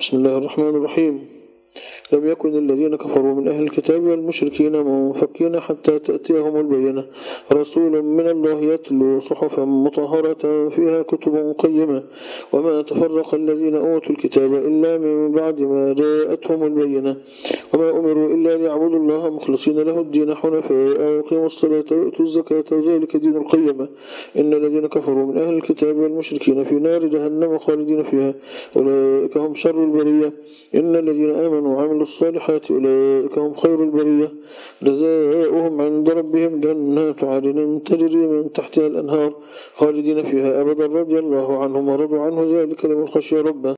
بسم الله الرحمن الرحيم. لم يكن الذين كفروا من أهل الكتاب والمشركين منفكين حتى تأتيهم البينة، رسول من الله يتلو صحفا مطهرة فيها كتب قيمة. وما تفرق الذين أوتوا الكتاب إلا من بعد ما جاءتهم البينة، وما أمروا إلا ليعبدوا الله مخلصين له الدين حنفاء ويقيموا الصلاة ويؤتوا الزكاة وذلك دين القيمة. إن الذين كفروا من أهل الكتاب والمشركين في نار جهنم خالدين فيها، أولئك هم شر البرية. إن الذين آمنوا وعملوا الصالحات أولئك هم خير البرية، جزاؤهم عند ربهم جنات عدن تجري من تحتها الأنهار خالدين فيها أبدا رضي الله عنهم ورضوا عنه ذلك لمن خشي ربه.